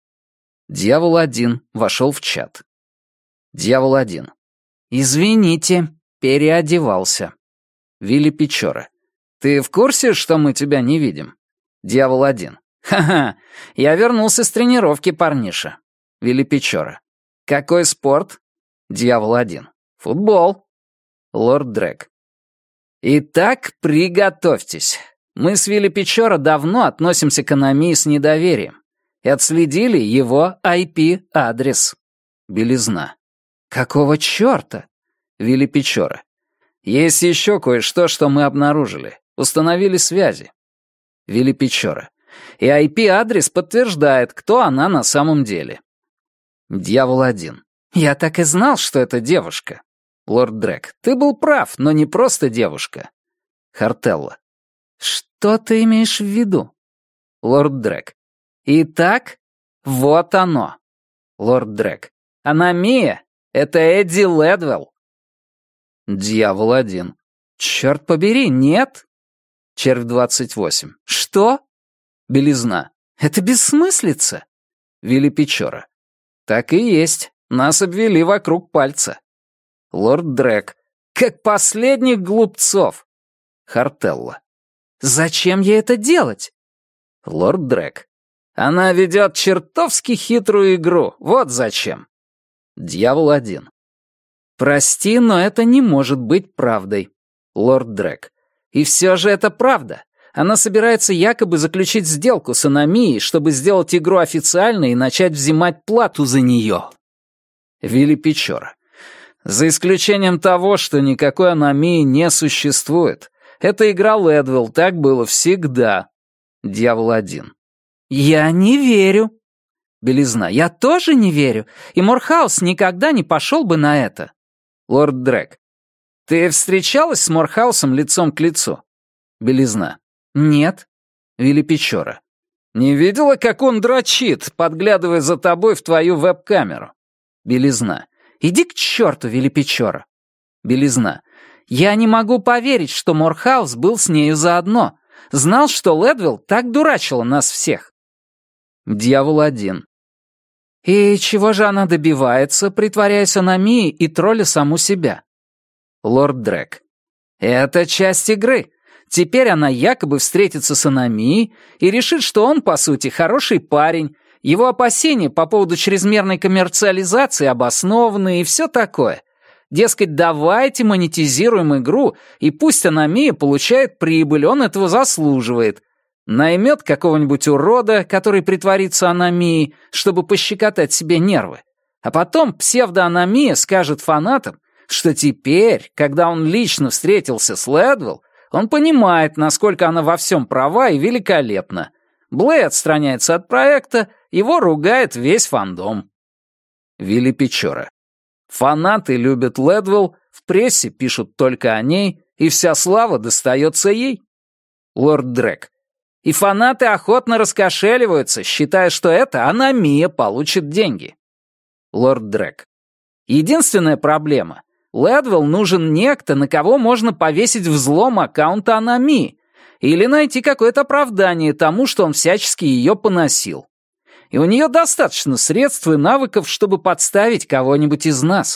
Дьявол-1 вошел в чат. Дьявол-1. «Извините, переодевался». Вилли Печора. «Ты в курсе, что мы тебя не видим?» Дьявол-1. «Ха-ха, я вернулся с тренировки, парниша». Вилли Печора. «Какой спорт?» Дьявол-1. «Футбол». Лорд Дрек. «Итак, приготовьтесь. Мы с Вилли Печора давно относимся к Аномии с недоверием и отследили его IP-адрес». Белизна. «Какого чёрта?» Вилли Печора. «Есть еще кое-что, что мы обнаружили. Установили связи». Вилли Печора. «И IP-адрес подтверждает, кто она на самом деле». Дьявол-1. «Я так и знал, что это девушка». Лорд Дрек. «Ты был прав, но не просто девушка». Хартелла. «Что ты имеешь в виду?» Лорд Дрек. «Итак, вот оно». Лорд Дрек. «Аномия — это Эдди Лэдвилл». Дьявол-1. «Черт побери, нет?» Червь-28. «Что?» Белизна. «Это бессмыслица». Вилли Печора. «Так и есть. Нас обвели вокруг пальца». Лорд Дрек. «Как последних глупцов». Хартелла. «Зачем ей это делать?» Лорд Дрек. «Она ведет чертовски хитрую игру. Вот зачем». Дьявол-1. «Прости, но это не может быть правдой». Лорд Дрек. «И все же это правда. Она собирается якобы заключить сделку с Аномией, чтобы сделать игру официальной и начать взимать плату за нее». Вилли Печора. «За исключением того, что никакой Аномии не существует. Это игра Лэдвилл, так было всегда». Дьявол-1. «Я не верю». Белизна. «Я тоже не верю, и Морхаус никогда не пошел бы на это». Лорд Дрэк. «Ты встречалась с Морхаусом лицом к лицу?» Белизна. «Нет». Вилли Печора. «Не видела, как он дрочит, подглядывая за тобой в твою веб-камеру?» Белизна. «Иди к черту, Вилли Печора». Белизна. «Я не могу поверить, что Морхаус был с нею заодно. Знал, что Лэдвилл так дурачила нас всех». Дьявол-1. «И чего же она добивается, притворяясь аномией и тролля саму себя?» Лорд Дрэк. «Это часть игры. Теперь она якобы встретится с аномией и решит, что он, по сути, хороший парень, его опасения по поводу чрезмерной коммерциализации обоснованы и все такое. Дескать, давайте монетизируем игру, и пусть аномия получает прибыль, он этого заслуживает. Наймет какого-нибудь урода, который притворится аномией, чтобы пощекотать себе нервы. А потом псевдоаномия скажет фанатам, что теперь, когда он лично встретился с Лэдвилл, он понимает, насколько она во всем права и великолепна. Блей отстраняется от проекта, его ругает весь фандом». Вилли Печора. «Фанаты любят Лэдвилл, в прессе пишут только о ней, и вся слава достается ей». Лорд Дрэк. «И фанаты охотно раскошеливаются, считая, что это аномия получит деньги». Лорд Дрэк. «Единственная проблема — Лэдвилл нужен некто, на кого можно повесить взлом аккаунта аномии, или найти какое-то оправдание тому, что он всячески ее поносил. И у нее достаточно средств и навыков, чтобы подставить кого-нибудь из нас».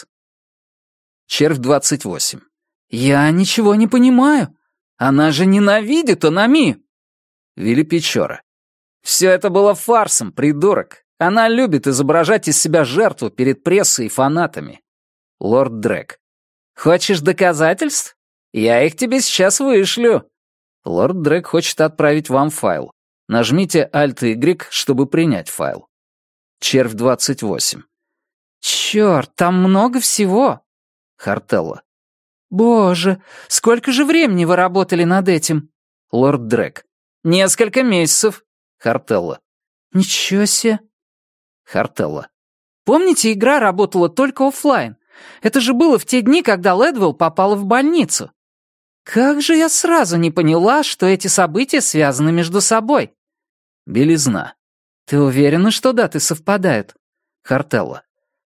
Червь 28. «Я ничего не понимаю. Она же ненавидит аномию». Вилли Печора. «Все это было фарсом, придурок. Она любит изображать из себя жертву перед прессой и фанатами». Лорд Дрэк. «Хочешь доказательств? Я их тебе сейчас вышлю». Лорд Дрэк хочет отправить вам файл. Нажмите Alt-Y, чтобы принять файл. Червь 28. «Черт, там много всего». Хартелло. «Боже, сколько же времени вы работали над этим?» Лорд Дрэк. «Несколько месяцев». Хартелло. «Ничего себе». Хартелло. «Помните, игра работала только оффлайн? Это же было в те дни, когда Лэдвилл попала в больницу. Как же я сразу не поняла, что эти события связаны между собой?» Белизна. «Ты уверена, что даты совпадают?» Хартелло.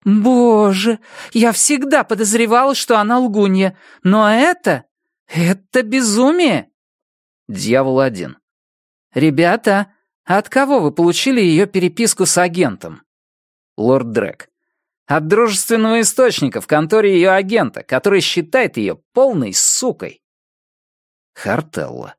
«Боже, я всегда подозревала, что она лгунья, но это безумие!» Дьявол-1. «Ребята, а от кого вы получили ее переписку с агентом?» Лорд Дрэк. «От дружественного источника в конторе ее агента, который считает ее полной сукой». Хартелло.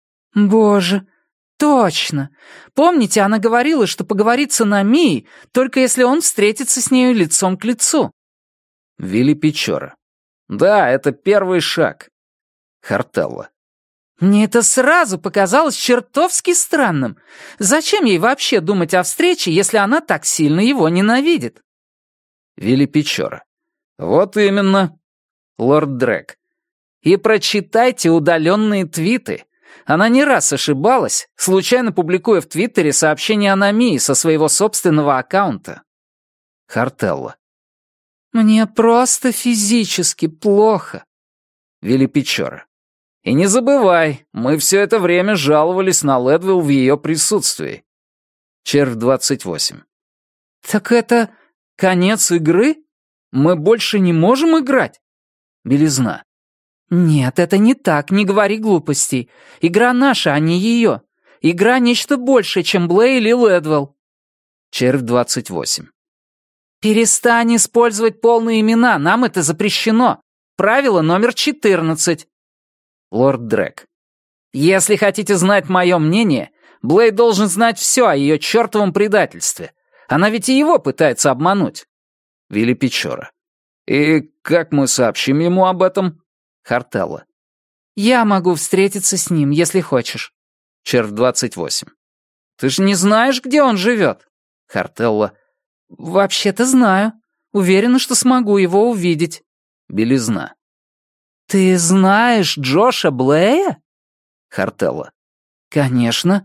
«Боже, точно. Помните, она говорила, что поговорит с аномией, только если он встретится с нею лицом к лицу?» Вилли Печора. «Да, это первый шаг». Хартелло. «Мне это сразу показалось чертовски странным. Зачем ей вообще думать о встрече, если она так сильно его ненавидит?» Вилли Печора. «Вот именно». Лорд Дрэк. «И прочитайте удаленные твиты. Она не раз ошибалась, случайно публикуя в Твиттере сообщение аномии со своего собственного аккаунта». Хартелло. «Мне просто физически плохо». Вилли Печора. «И не забывай, мы все это время жаловались на Лэдвилл в ее присутствии». Червь 28. «Так это конец игры? Мы больше не можем играть?» Белизна. «Нет, это не так, не говори глупостей. Игра наша, а не ее. Игра — нечто большее, чем Блей или Лэдвилл». Червь 28. «Перестань использовать полные имена, нам это запрещено. Правило номер 14». Лорд Дрэк. «Если хотите знать мое мнение, Блей должен знать все о ее чертовом предательстве. Она ведь и его пытается обмануть». Вилли Печора. «И как мы сообщим ему об этом?» Хартелло. «Я могу встретиться с ним, если хочешь». Червь 28. «Ты же не знаешь, где он живет?» Хартелло. «Вообще-то знаю. Уверена, что смогу его увидеть». Белизна. «Ты знаешь Джоша Блея?» Хартелло. «Конечно.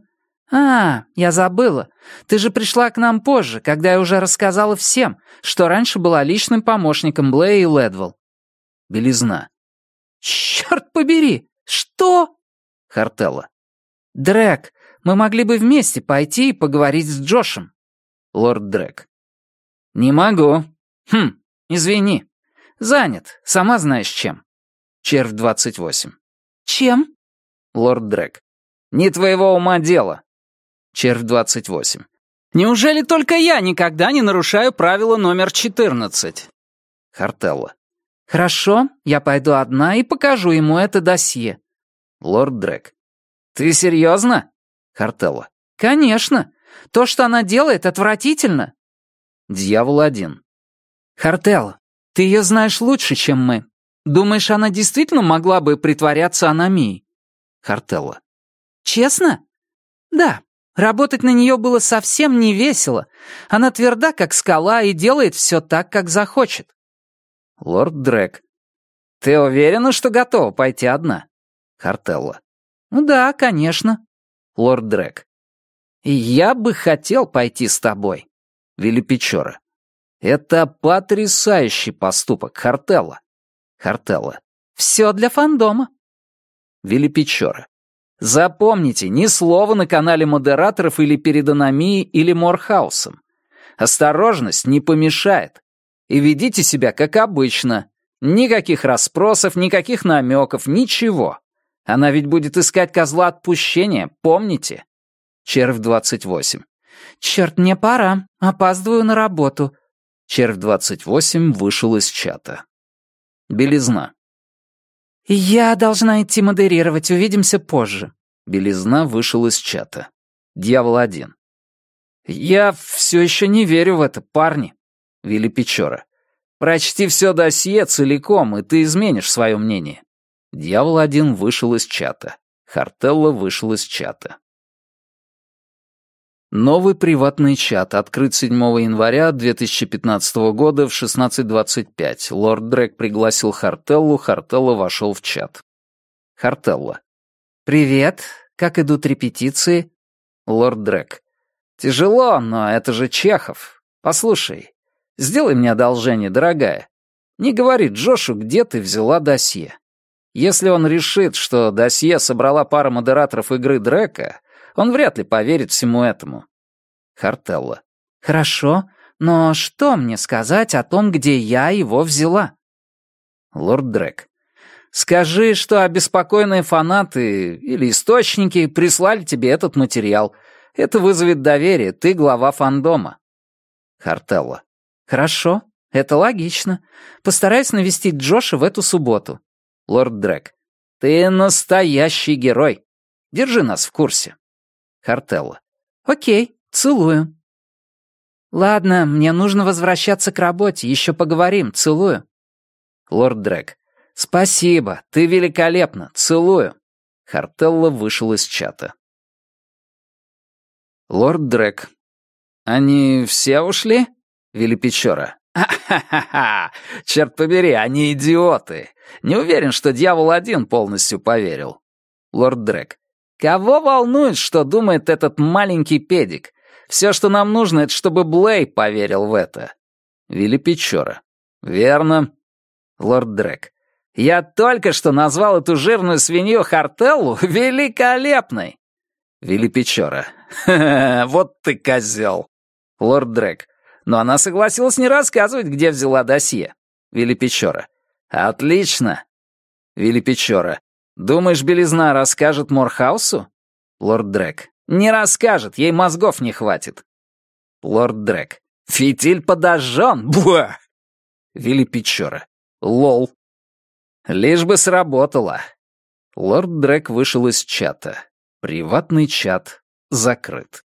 Я забыла. Ты же пришла к нам позже, когда я уже рассказала всем, что раньше была личным помощником Блэя и Лэдвелл». Белизна. «Черт побери! Что?» Хартелла. «Дрэк, мы могли бы вместе пойти и поговорить с Джошем». Лорд Дрэк. «Не могу. Извини. Занят, сама знаешь чем». Червь 28. «Чем?» Лорд Дрэк. «Не твоего ума дело». Червь 28. «Неужели только я никогда не нарушаю правило номер 14?» Хартелла. «Хорошо, я пойду одна и покажу ему это досье». Лорд Дрэк. «Ты серьезно?» Хартелла. «Конечно. То, что она делает, отвратительно». Дьявол 1. «Хартелла, ты ее знаешь лучше, чем мы. Думаешь, она действительно могла бы притворяться аномией?» Хартелла. «Честно?» «Да. Работать на нее было совсем не весело. Она тверда, как скала, и делает все так, как захочет». Лорд Дрэк. «Ты уверена, что готова пойти одна?» Хартелла. «Да, конечно». Лорд Дрэк. «Я бы хотел пойти с тобой». Вилли Печора. «Это потрясающий поступок, Хартелла». Хартелла. «Все для фандома». Вилли Печора. «Запомните, ни слова на канале модераторов или перед Аномией или Морхаусом. Осторожность не помешает. И ведите себя как обычно. Никаких расспросов, никаких намеков, ничего. Она ведь будет искать козла отпущения, помните?» Червь 28. «Черт, мне пора. Опаздываю на работу». Червь 28 вышел из чата. Белизна. «Я должна идти модерировать. Увидимся позже». Белизна вышел из чата. Дьявол 1. «Я все еще не верю в это, парни». Вилли Печора. «Прочти все досье целиком, и ты изменишь свое мнение». Дьявол 1 вышел из чата. Хартелла вышел из чата. Новый приватный чат открыт 7 января 2015 года в 16:25. Лорд Дрэк пригласил Хартеллу, Хартелла вошел в чат. Хартелла. «Привет. Как идут репетиции?» Лорд Дрэк. «Тяжело, но это же Чехов. Послушай, сделай мне одолжение, дорогая. Не говори Джошу, где ты взяла досье. Если он решит, что досье собрала пара модераторов игры Дрэка, он вряд ли поверит всему этому». Хартелла. «Хорошо, но что мне сказать о том, где я его взяла?» Лорд Дрэк. «Скажи, что обеспокоенные фанаты или источники прислали тебе этот материал. Это вызовет доверие, ты глава фандома». Хартелла. «Хорошо, это логично. Постараюсь навестить Джоша в эту субботу». Лорд Дрэк. «Ты настоящий герой. Держи нас в курсе». Хартелла. «Окей, целую». «Ладно, мне нужно возвращаться к работе, еще поговорим, целую». Лорд Дрэк. «Спасибо, ты великолепна, целую». Хартелла вышел из чата. Лорд Дрэк. «Они все ушли?» Вилли Печора. «Ха-ха-ха! Черт побери, они идиоты! Не уверен, что Дьявол 1 полностью поверил». Лорд Дрэк. «Кого волнует, что думает этот маленький педик? Все, что нам нужно, это чтобы Блей поверил в это». Вилли Печора. «Верно». Лорд Дрэк. «Я только что назвал эту жирную свинью Хартеллу великолепной». Вилли Печора. «Ха-ха, вот ты козел». Лорд Дрэк. «Но она согласилась не рассказывать, где взяла досье». Вилли Печора. «Отлично». Вилли Печора. «Думаешь, Белизна расскажет Морхаусу?» Лорд Дрэк. «Не расскажет, ей мозгов не хватит». Лорд Дрэк. «Фитиль подожжен! Буа!» Вилли Печора. «Лол». «Лишь бы сработало». Лорд Дрэк вышел из чата. Приватный чат закрыт.